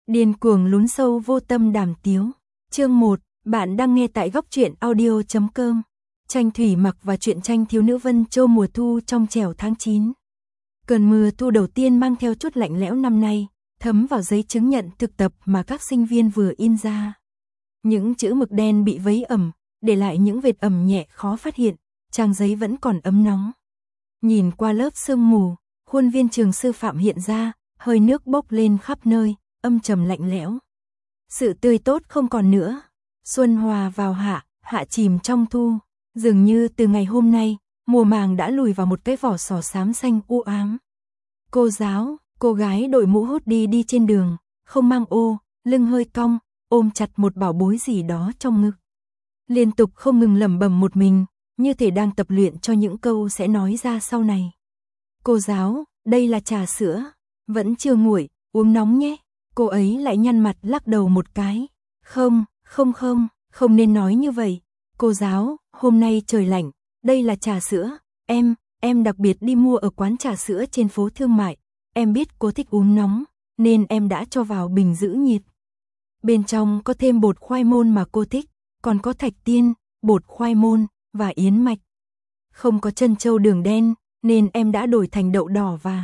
Điên cuồng lún sâu vô tâm đàm tiếu. Chương 1, bạn đang nghe tại góc truyện audio.com. Tranh thủy mặc và truyện tranh thiếu nữ Vân Châu mùa thu trong trẻo tháng 9. Cơn mưa thu đầu tiên mang theo chút lạnh lẽo năm nay, thấm vào giấy chứng nhận thực tập mà các sinh viên vừa in ra. Những chữ mực đen bị vấy ẩm, để lại những vệt ẩm nhẹ khó phát hiện, trang giấy vẫn còn ấm nóng. Nhìn qua lớp sương mù, khuôn viên trường sư phạm hiện ra, hơi nước bốc lên khắp nơi, âm trầm lạnh lẽo. Sự tươi tốt không còn nữa. Xuân hòa vào hạ, hạ chìm trong thu. Dường như từ ngày hôm nay, mùa màng đã lùi vào một cái vỏ sò xám xanh u ám. Cô giáo, cô gái đội mũ hoodie đi trên đường, không mang ô, lưng hơi cong, ôm chặt một bảo bối gì đó trong ngực. Liên tục không ngừng lẩm bẩm một mình, như thể đang tập luyện cho những câu sẽ nói ra sau này. Cô giáo, đây là trà sữa, vẫn chưa nguội, uống nóng nhé. Cô ấy lại nhăn mặt lắc đầu một cái. Không nên nói như vậy. Cô giáo, hôm nay trời lạnh, đây là trà sữa, em đặc biệt đi mua ở quán trà sữa trên phố thương mại. Em biết cô thích uống nóng, nên em đã cho vào bình giữ nhiệt. Bên trong có thêm bột khoai môn mà cô thích, còn có thạch tiên, bột khoai môn và yến mạch. Không có trân châu đường đen, nên em đã đổi thành đậu đỏ và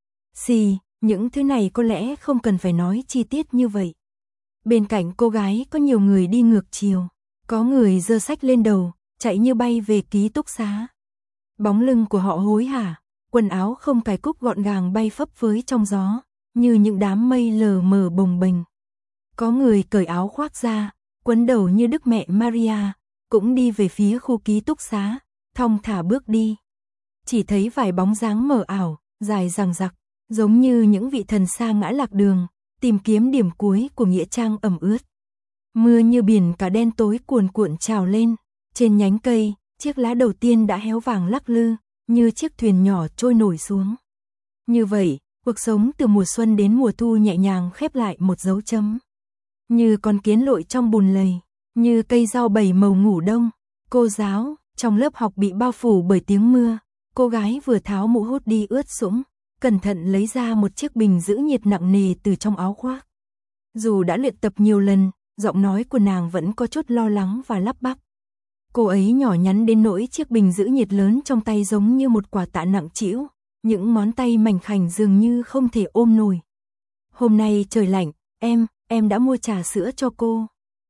xì. Những thứ này có lẽ không cần phải nói chi tiết như vậy. Bên cạnh cô gái có nhiều người đi ngược chiều. Có người giơ sách lên đầu, chạy như bay về ký túc xá. Bóng lưng của họ hối hả, quần áo không cài cúc gọn gàng bay phấp phới trong gió, như những đám mây lờ mờ bồng bềnh. Có người cởi áo khoác ra, quấn đầu như Đức Mẹ Maria, cũng đi về phía khu ký túc xá, thong thả bước đi. Chỉ thấy vài bóng dáng mờ ảo, dài dằng dặc, giống như những vị thần sa ngã lạc đường, tìm kiếm điểm cuối của nghĩa trang ẩm ướt. Mưa như biển cả đen tối cuồn cuộn trào lên, trên nhánh cây, chiếc lá đầu tiên đã héo vàng lắc lư, như chiếc thuyền nhỏ trôi nổi xuống. Như vậy, cuộc sống từ mùa xuân đến mùa thu nhẹ nhàng khép lại một dấu chấm. Như con kiến lội trong bùn lầy, như cây rau bảy màu ngủ đông. Cô giáo, trong lớp học bị bao phủ bởi tiếng mưa, cô gái vừa tháo mũ hoodie ướt sũng, cẩn thận lấy ra một chiếc bình giữ nhiệt nặng nề từ trong áo khoác. Dù đã luyện tập nhiều lần, giọng nói của nàng vẫn có chút lo lắng và lắp bắp. Cô ấy nhỏ nhắn đến nỗi chiếc bình giữ nhiệt lớn trong tay giống như một quả tạ nặng trĩu, những ngón tay mảnh khảnh dường như không thể ôm nổi. Hôm nay trời lạnh, em đã mua trà sữa cho cô.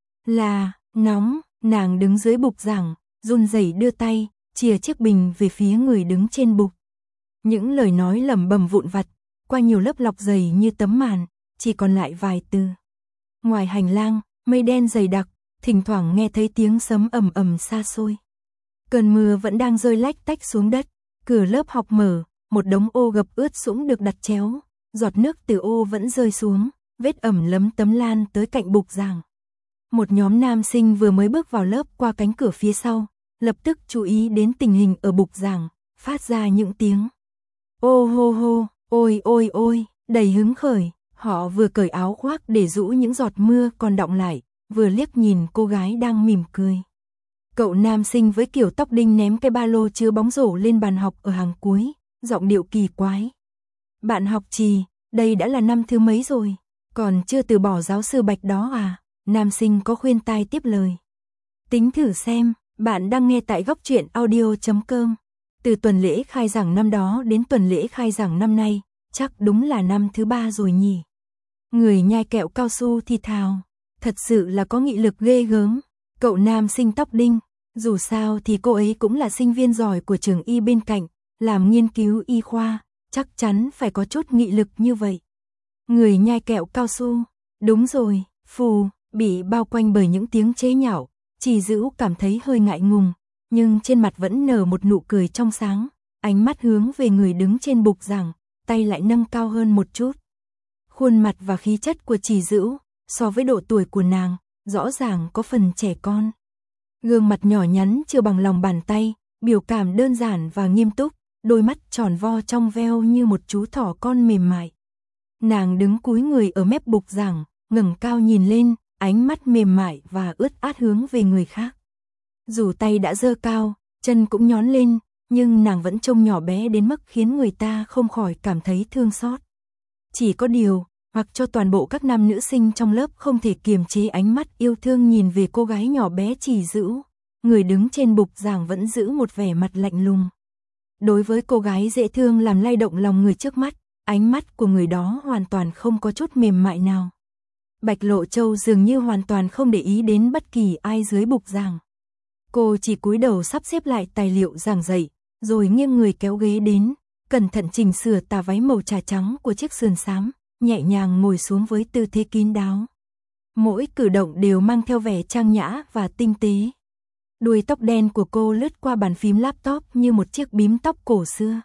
Là, nóng, nàng đứng dưới bục giảng, run rẩy đưa tay, chìa chiếc bình về phía người đứng trên bục. Những lời nói lẩm bẩm vụn vặt, qua nhiều lớp lọc dày như tấm màn, chỉ còn lại vài từ. Ngoài hành lang, mây đen dày đặc, thỉnh thoảng nghe thấy tiếng sấm ầm ầm xa xôi. Cơn mưa vẫn đang rơi lách tách xuống đất, cửa lớp học mở, một đống ô gập ướt sũng được đặt chéo, giọt nước từ ô vẫn rơi xuống, vết ẩm lấm tấm lan tới cạnh bục giảng. Một nhóm nam sinh vừa mới bước vào lớp qua cánh cửa phía sau, lập tức chú ý đến tình hình ở bục giảng, phát ra những tiếng ô hô hô, ôi, đầy hứng khởi. Họ vừa cởi áo khoác để rũ những giọt mưa còn đọng lại, vừa liếc nhìn cô gái đang mỉm cười. Cậu nam sinh với kiểu tóc đinh ném cái ba lô chứa bóng rổ lên bàn học ở hàng cuối, giọng điệu kỳ quái. Bạn học Trì, đây đã là năm thứ mấy rồi, còn chưa từ bỏ giáo sư Bạch đó à? Nam sinh có khuyên tai tiếp lời. Tính thử xem, bạn đang nghe tại góc truyện audio.com. Từ tuần lễ khai giảng năm đó đến tuần lễ khai giảng năm nay, chắc đúng là năm thứ 3 rồi nhỉ. Người nhai kẹo cao su thì thào, thật sự là có nghị lực ghê gớm. Cậu nam sinh tóc đinh, dù sao thì cô ấy cũng là sinh viên giỏi của trường y bên cạnh, làm nghiên cứu y khoa, chắc chắn phải có chút nghị lực như vậy. Người nhai kẹo cao su, đúng rồi, phù, bị bao quanh bởi những tiếng chế nhạo, Trì Dữu cảm thấy hơi ngại ngùng, nhưng trên mặt vẫn nở một nụ cười trong sáng, ánh mắt hướng về người đứng trên bục giảng, tay lại nâng cao hơn một chút. Khuôn mặt và khí chất của Trì Dữu, so với độ tuổi của nàng, rõ ràng có phần trẻ con. Gương mặt nhỏ nhắn chưa bằng lòng bàn tay, biểu cảm đơn giản và nghiêm túc, đôi mắt tròn vo trong veo như một chú thỏ con mềm mại. Nàng đứng cúi người ở mép bục giảng, ngẩng cao nhìn lên, ánh mắt mềm mại và ướt át hướng về người khác. Dù tay đã giơ cao, chân cũng nhón lên, nhưng nàng vẫn trông nhỏ bé đến mức khiến người ta không khỏi cảm thấy thương xót. Chỉ có điều, hoặc cho toàn bộ các nam nữ sinh trong lớp không thể kiềm chế ánh mắt yêu thương nhìn về cô gái nhỏ bé Trì Dữu, người đứng trên bục giảng vẫn giữ một vẻ mặt lạnh lùng. Đối với cô gái dễ thương làm lay động lòng người trước mắt, ánh mắt của người đó hoàn toàn không có chút mềm mại nào. Bạch Lộ Châu dường như hoàn toàn không để ý đến bất kỳ ai dưới bục giảng. Cô chỉ cúi đầu sắp xếp lại tài liệu giảng dạy, rồi nghiêng người kéo ghế đến, cẩn thận chỉnh sửa tà váy màu trà trắng của chiếc sườn xám, nhẹ nhàng ngồi xuống với tư thế kín đáo. Mỗi cử động đều mang theo vẻ trang nhã và tinh tế. Đuôi tóc đen của cô lướt qua bàn phím laptop như một chiếc bím tóc cổ xưa.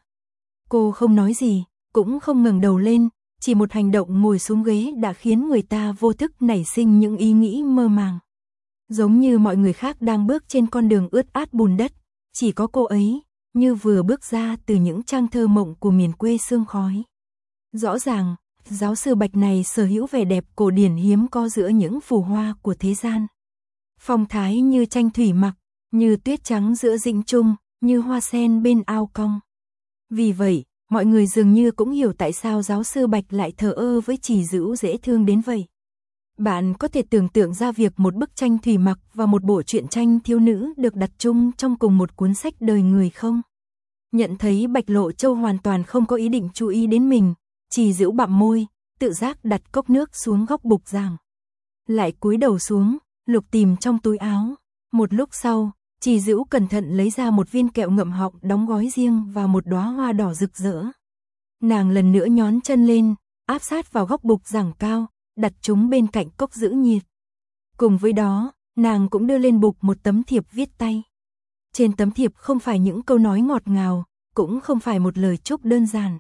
Cô không nói gì, cũng không ngẩng đầu lên, chỉ một hành động ngồi xuống ghế đã khiến người ta vô thức nảy sinh những ý nghĩ mơ màng. Giống như mọi người khác đang bước trên con đường ướt át bùn đất, chỉ có cô ấy, như vừa bước ra từ những trang thơ mộng của miền quê sương khói. Rõ ràng, giáo sư Bạch này sở hữu vẻ đẹp cổ điển hiếm có giữa những phù hoa của thế gian. Phong thái như tranh thủy mặc, như tuyết trắng giữa dĩnh trung, như hoa sen bên ao cong. Vì vậy, mọi người dường như cũng hiểu tại sao giáo sư Bạch lại thờ ơ với Trì Dữu dễ thương đến vậy. Bạn có thể tưởng tượng ra việc một bức tranh thủy mặc và một bộ truyện tranh thiếu nữ được đặt chung trong cùng một cuốn sách đời người không? Nhận thấy Bạch Lộ Châu hoàn toàn không có ý định chú ý đến mình, Trì Dữu bặm môi, tự giác đặt cốc nước xuống góc bục giảng. Lại cúi đầu xuống, lục tìm trong túi áo. Một lúc sau, Trì Dữu cẩn thận lấy ra một viên kẹo ngậm họng đóng gói riêng và một đóa hoa đỏ rực rỡ. Nàng lần nữa nhón chân lên, áp sát vào góc bục giảng cao, đặt chúng bên cạnh cốc giữ nhiệt. Cùng với đó, nàng cũng đưa lên bục một tấm thiệp viết tay. Trên tấm thiệp không phải những câu nói ngọt ngào, cũng không phải một lời chúc đơn giản,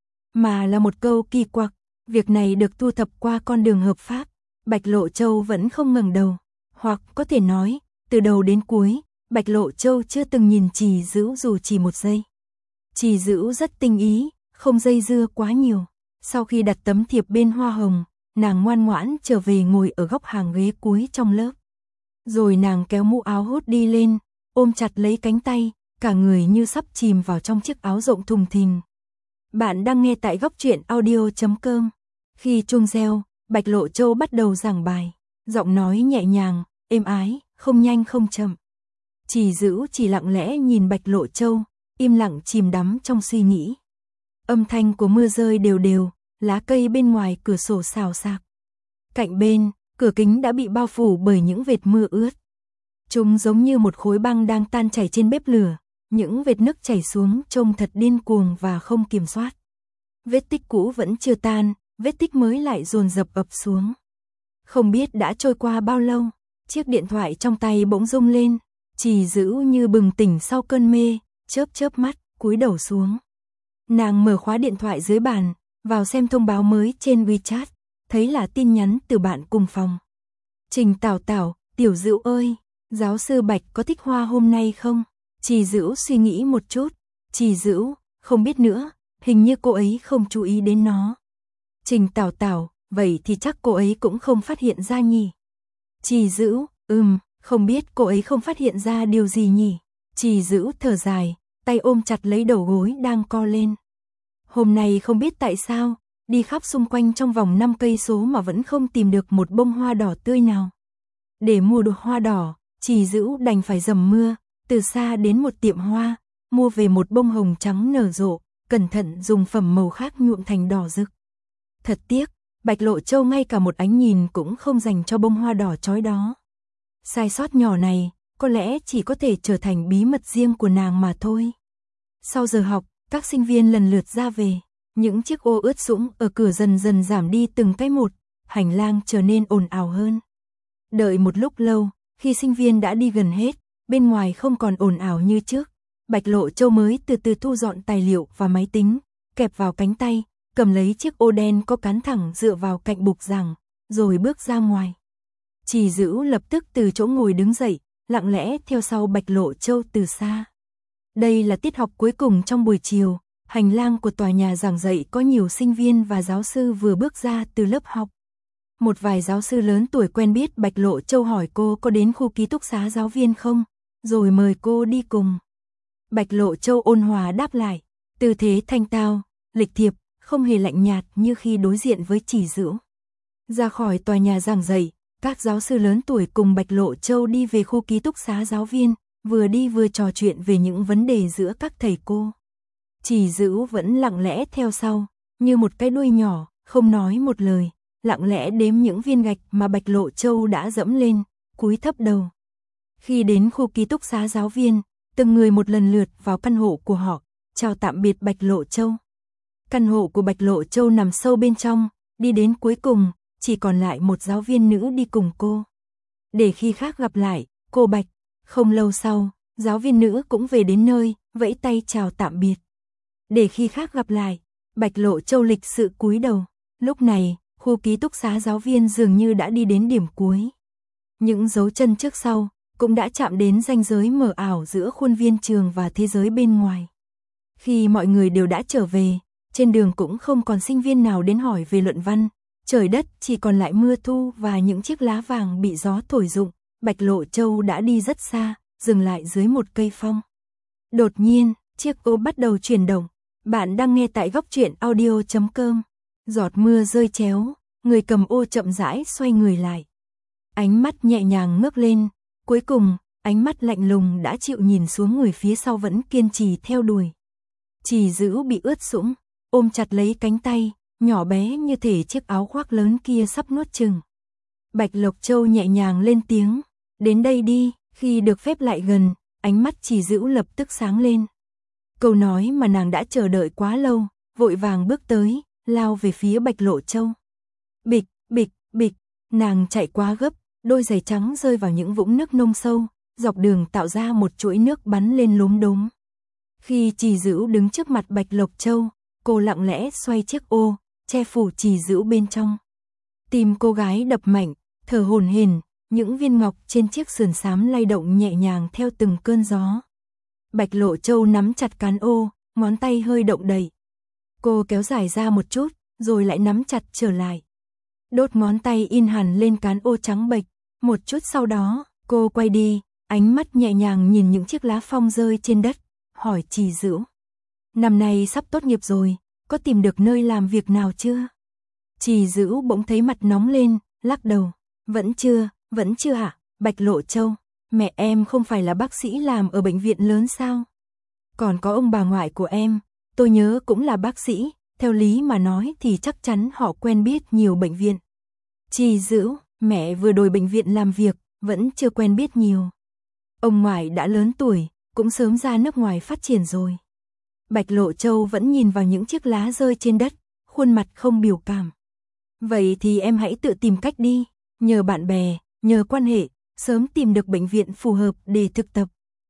mà là một câu kỳ quặc. Việc này được thu thập qua con đường hợp pháp. Bạch Lộ Châu vẫn không ngẩng đầu, hoặc có thể nói, từ đầu đến cuối, Bạch Lộ Châu chưa từng nhìn Trì Dữu dù chỉ một giây. Trì Dữu rất tinh ý, không dây dưa quá nhiều. Sau khi đặt tấm thiệp bên hoa hồng, nàng ngoan ngoãn trở về ngồi ở góc hàng ghế cuối trong lớp. Rồi nàng kéo mũ áo hốt đi lên, ôm chặt lấy cánh tay, cả người như sắp chìm vào trong chiếc áo rộng thùng thình. Bạn đang nghe tại góc truyện audio.com. Khi chuông reo, Bạch Lộ Châu bắt đầu giảng bài, giọng nói nhẹ nhàng, êm ái, không nhanh không chậm. Trì Dữu chỉ lặng lẽ nhìn Bạch Lộ Châu, im lặng chìm đắm trong suy nghĩ. Âm thanh của mưa rơi đều đều, lá cây bên ngoài cửa sổ xào xạc. Cạnh bên, cửa kính đã bị bao phủ bởi những vệt mưa ướt. Chúng giống như một khối băng đang tan chảy trên bếp lửa, những vệt nước chảy xuống trông thật điên cuồng và không kiểm soát. Vết tích cũ vẫn chưa tan, vết tích mới lại dồn dập ập xuống. Không biết đã trôi qua bao lâu, chiếc điện thoại trong tay bỗng rung lên, Trì Dữu như bừng tỉnh sau cơn mê, chớp chớp mắt, cúi đầu xuống. Nàng mở khóa điện thoại dưới bàn, vào xem thông báo mới trên WeChat, thấy là tin nhắn từ bạn cùng phòng. Trình Tảo Tảo, Tiểu Dữu ơi, giáo sư Bạch có thích hoa hôm nay không? Trì Dữu suy nghĩ một chút, Trì Dữu, không biết nữa, hình như cô ấy không chú ý đến nó. Trình Tảo Tảo, vậy thì chắc cô ấy cũng không phát hiện ra nhỉ? Trì Dữu, không biết cô ấy không phát hiện ra điều gì nhỉ? Trì Dữu thở dài, tay ôm chặt lấy đầu gối đang co lên. Hôm nay không biết tại sao, đi khắp xung quanh trong vòng 5 cây số mà vẫn không tìm được một bông hoa đỏ tươi nào. Để mua được hoa đỏ, Trì Dữu đành phải dầm mưa, từ xa đến một tiệm hoa, mua về một bông hồng trắng nở rộ, cẩn thận dùng phẩm màu khác nhuộm thành đỏ rực. Thật tiếc, Bạch Lộ Châu ngay cả một ánh nhìn cũng không dành cho bông hoa đỏ chói đó. Sai sót nhỏ này, có lẽ chỉ có thể trở thành bí mật riêng của nàng mà thôi. Sau giờ học, các sinh viên lần lượt ra về, những chiếc ô ướt sũng ở cửa dần dần giảm đi từng cái một, hành lang trở nên ồn ào hơn. Đợi một lúc lâu, khi sinh viên đã đi gần hết, bên ngoài không còn ồn ào như trước, Bạch Lộ Châu mới từ từ thu dọn tài liệu và máy tính, kẹp vào cánh tay, cầm lấy chiếc ô đen có cán thẳng dựa vào cạnh bục giảng, rồi bước ra ngoài. Trì Dữu lập tức từ chỗ ngồi đứng dậy, lặng lẽ theo sau Bạch Lộ Châu từ xa. Đây là tiết học cuối cùng trong buổi chiều, hành lang của tòa nhà giảng dạy có nhiều sinh viên và giáo sư vừa bước ra từ lớp học. Một vài giáo sư lớn tuổi quen biết Bạch Lộ Châu hỏi cô có đến khu ký túc xá giáo viên không, rồi mời cô đi cùng. Bạch Lộ Châu ôn hòa đáp lại, tư thế thanh tao, lịch thiệp, không hề lạnh nhạt như khi đối diện với Trì Dữu. Ra khỏi tòa nhà giảng dạy, các giáo sư lớn tuổi cùng Bạch Lộ Châu đi về khu ký túc xá giáo viên, vừa đi vừa trò chuyện về những vấn đề giữa các thầy cô. Chỉ Dữ vẫn lặng lẽ theo sau, như một cái đuôi nhỏ, không nói một lời, lặng lẽ đếm những viên gạch mà Bạch Lộ Châu đã dẫm lên, cúi thấp đầu. Khi đến khu ký túc xá giáo viên, từng người một lần lượt vào căn hộ của họ, chào tạm biệt Bạch Lộ Châu. Căn hộ của Bạch Lộ Châu nằm sâu bên trong, đi đến cuối cùng, chỉ còn lại một giáo viên nữ đi cùng cô. Để khi khác gặp lại, cô Bạch. Không lâu sau, giáo viên nữ cũng về đến nơi, vẫy tay chào tạm biệt. Để khi khác gặp lại, Bạch Lộ Châu lịch sự cúi đầu. Lúc này, khu ký túc xá giáo viên dường như đã đi đến điểm cuối. Những dấu chân trước sau cũng đã chạm đến ranh giới mờ ảo giữa khuôn viên trường và thế giới bên ngoài. Khi mọi người đều đã trở về, trên đường cũng không còn sinh viên nào đến hỏi về luận văn, trời đất chỉ còn lại mưa thu và những chiếc lá vàng bị gió thổi rụng. Bạch Lộ Châu đã đi rất xa, dừng lại dưới một cây phong. Đột nhiên, chiếc ô bắt đầu chuyển động. Bạn đang nghe tại Góc Truyện Audio.com. Giọt mưa rơi chéo, người cầm ô chậm rãi xoay người lại. Ánh mắt nhẹ nhàng ngước lên, cuối cùng, ánh mắt lạnh lùng đã chịu nhìn xuống người phía sau vẫn kiên trì theo đuổi. Chỉ Dữ bị ướt sũng, ôm chặt lấy cánh tay, nhỏ bé như thể chiếc áo khoác lớn kia sắp nuốt chửng. Bạch Lộ Châu nhẹ nhàng lên tiếng, đến đây đi. Khi được phép lại gần, ánh mắt Chỉ Dữ lập tức sáng lên. Câu nói mà nàng đã chờ đợi quá lâu, vội vàng bước tới, lao về phía Bạch Lộ Châu. Bịch, bịch, bịch, nàng chạy quá gấp, đôi giày trắng rơi vào những vũng nước nông sâu, dọc đường tạo ra một chuỗi nước bắn lên lốm đốm. Khi Chỉ Dữ đứng trước mặt Bạch Lộ Châu, cô lặng lẽ xoay chiếc ô, che phủ Chỉ Dữ bên trong. Tim cô gái đập mạnh, thở hổn hển, những viên ngọc trên chiếc sườn xám lay động nhẹ nhàng theo từng cơn gió. Bạch Lộ Châu nắm chặt cán ô, ngón tay hơi động đậy. Cô kéo dài ra một chút, rồi lại nắm chặt trở lại. Đốt ngón tay in hẳn lên cán ô trắng bệch. Một chút sau đó, cô quay đi, ánh mắt nhẹ nhàng nhìn những chiếc lá phong rơi trên đất, hỏi Chỉ Dữ. Năm nay sắp tốt nghiệp rồi, có tìm được nơi làm việc nào chưa? Chỉ Dữ bỗng thấy mặt nóng lên, lắc đầu. Vẫn chưa hả? Bạch Lộ Châu, mẹ em không phải là bác sĩ làm ở bệnh viện lớn sao? Còn có ông bà ngoại của em, tôi nhớ cũng là bác sĩ, theo lý mà nói thì chắc chắn họ quen biết nhiều bệnh viện. Chỉ Dữ, mẹ vừa đổi bệnh viện làm việc, vẫn chưa quen biết nhiều. Ông ngoại đã lớn tuổi, cũng sớm ra nước ngoài phát triển rồi. Bạch Lộ Châu vẫn nhìn vào những chiếc lá rơi trên đất, khuôn mặt không biểu cảm. Vậy thì em hãy tự tìm cách đi, nhờ bạn bè, nhờ quan hệ, sớm tìm được bệnh viện phù hợp để thực tập.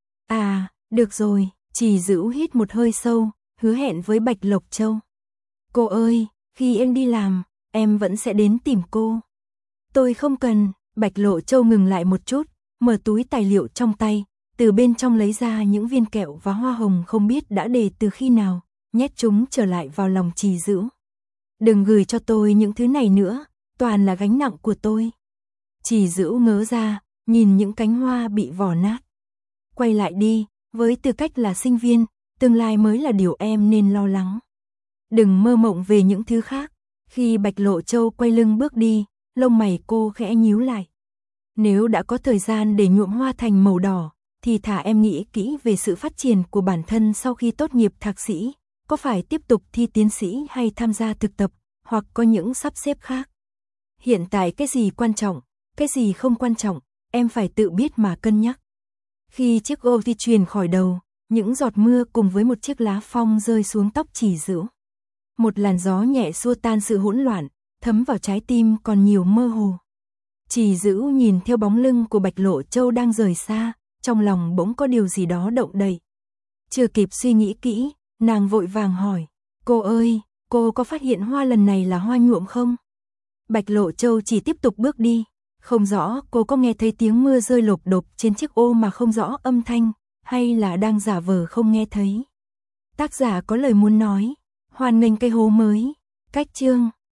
À, được rồi, Chỉ Dữ hít một hơi sâu, hứa hẹn với Bạch Lộ Châu. Cô ơi, khi em đi làm, em vẫn sẽ đến tìm cô. Tôi không cần. Bạch Lộ Châu ngừng lại một chút, mở túi tài liệu trong tay, từ bên trong lấy ra những viên kẹo và hoa hồng không biết đã để từ khi nào, nhét chúng trở lại vào lòng Chỉ Dữ. Đừng gửi cho tôi những thứ này nữa, toàn là gánh nặng của tôi. Chỉ Dữ ngớ ra, nhìn những cánh hoa bị vỏ nát. Quay lại đi, với tư cách là sinh viên, tương lai mới là điều em nên lo lắng. Đừng mơ mộng về những thứ khác. Khi Bạch Lộ Châu quay lưng bước đi, lông mày cô khẽ nhíu lại. Nếu đã có thời gian để nhuộm hoa thành màu đỏ, thì thả em nghĩ kỹ về sự phát triển của bản thân sau khi tốt nghiệp thạc sĩ, có phải tiếp tục thi tiến sĩ hay tham gia thực tập, hoặc có những sắp xếp khác. Hiện tại cái gì quan trọng, cái gì không quan trọng, em phải tự biết mà cân nhắc. Khi chiếc ô di chuyển khỏi đầu, những giọt mưa cùng với một chiếc lá phong rơi xuống tóc Chỉ Dữ. Một làn gió nhẹ xua tan sự hỗn loạn, thấm vào trái tim còn nhiều mơ hồ. Chỉ Dữ nhìn theo bóng lưng của Bạch Lộ Châu đang rời xa, trong lòng bỗng có điều gì đó động đậy. Chưa kịp suy nghĩ kỹ, nàng vội vàng hỏi, cô ơi, cô có phát hiện hoa lần này là hoa nhuộm không? Bạch Lộ Châu chỉ tiếp tục bước đi, không rõ cô có nghe thấy tiếng mưa rơi lộp độp trên chiếc ô mà không rõ âm thanh, hay là đang giả vờ không nghe thấy. Tác giả có lời muốn nói, hoan nghênh cái hố mới, cách chương.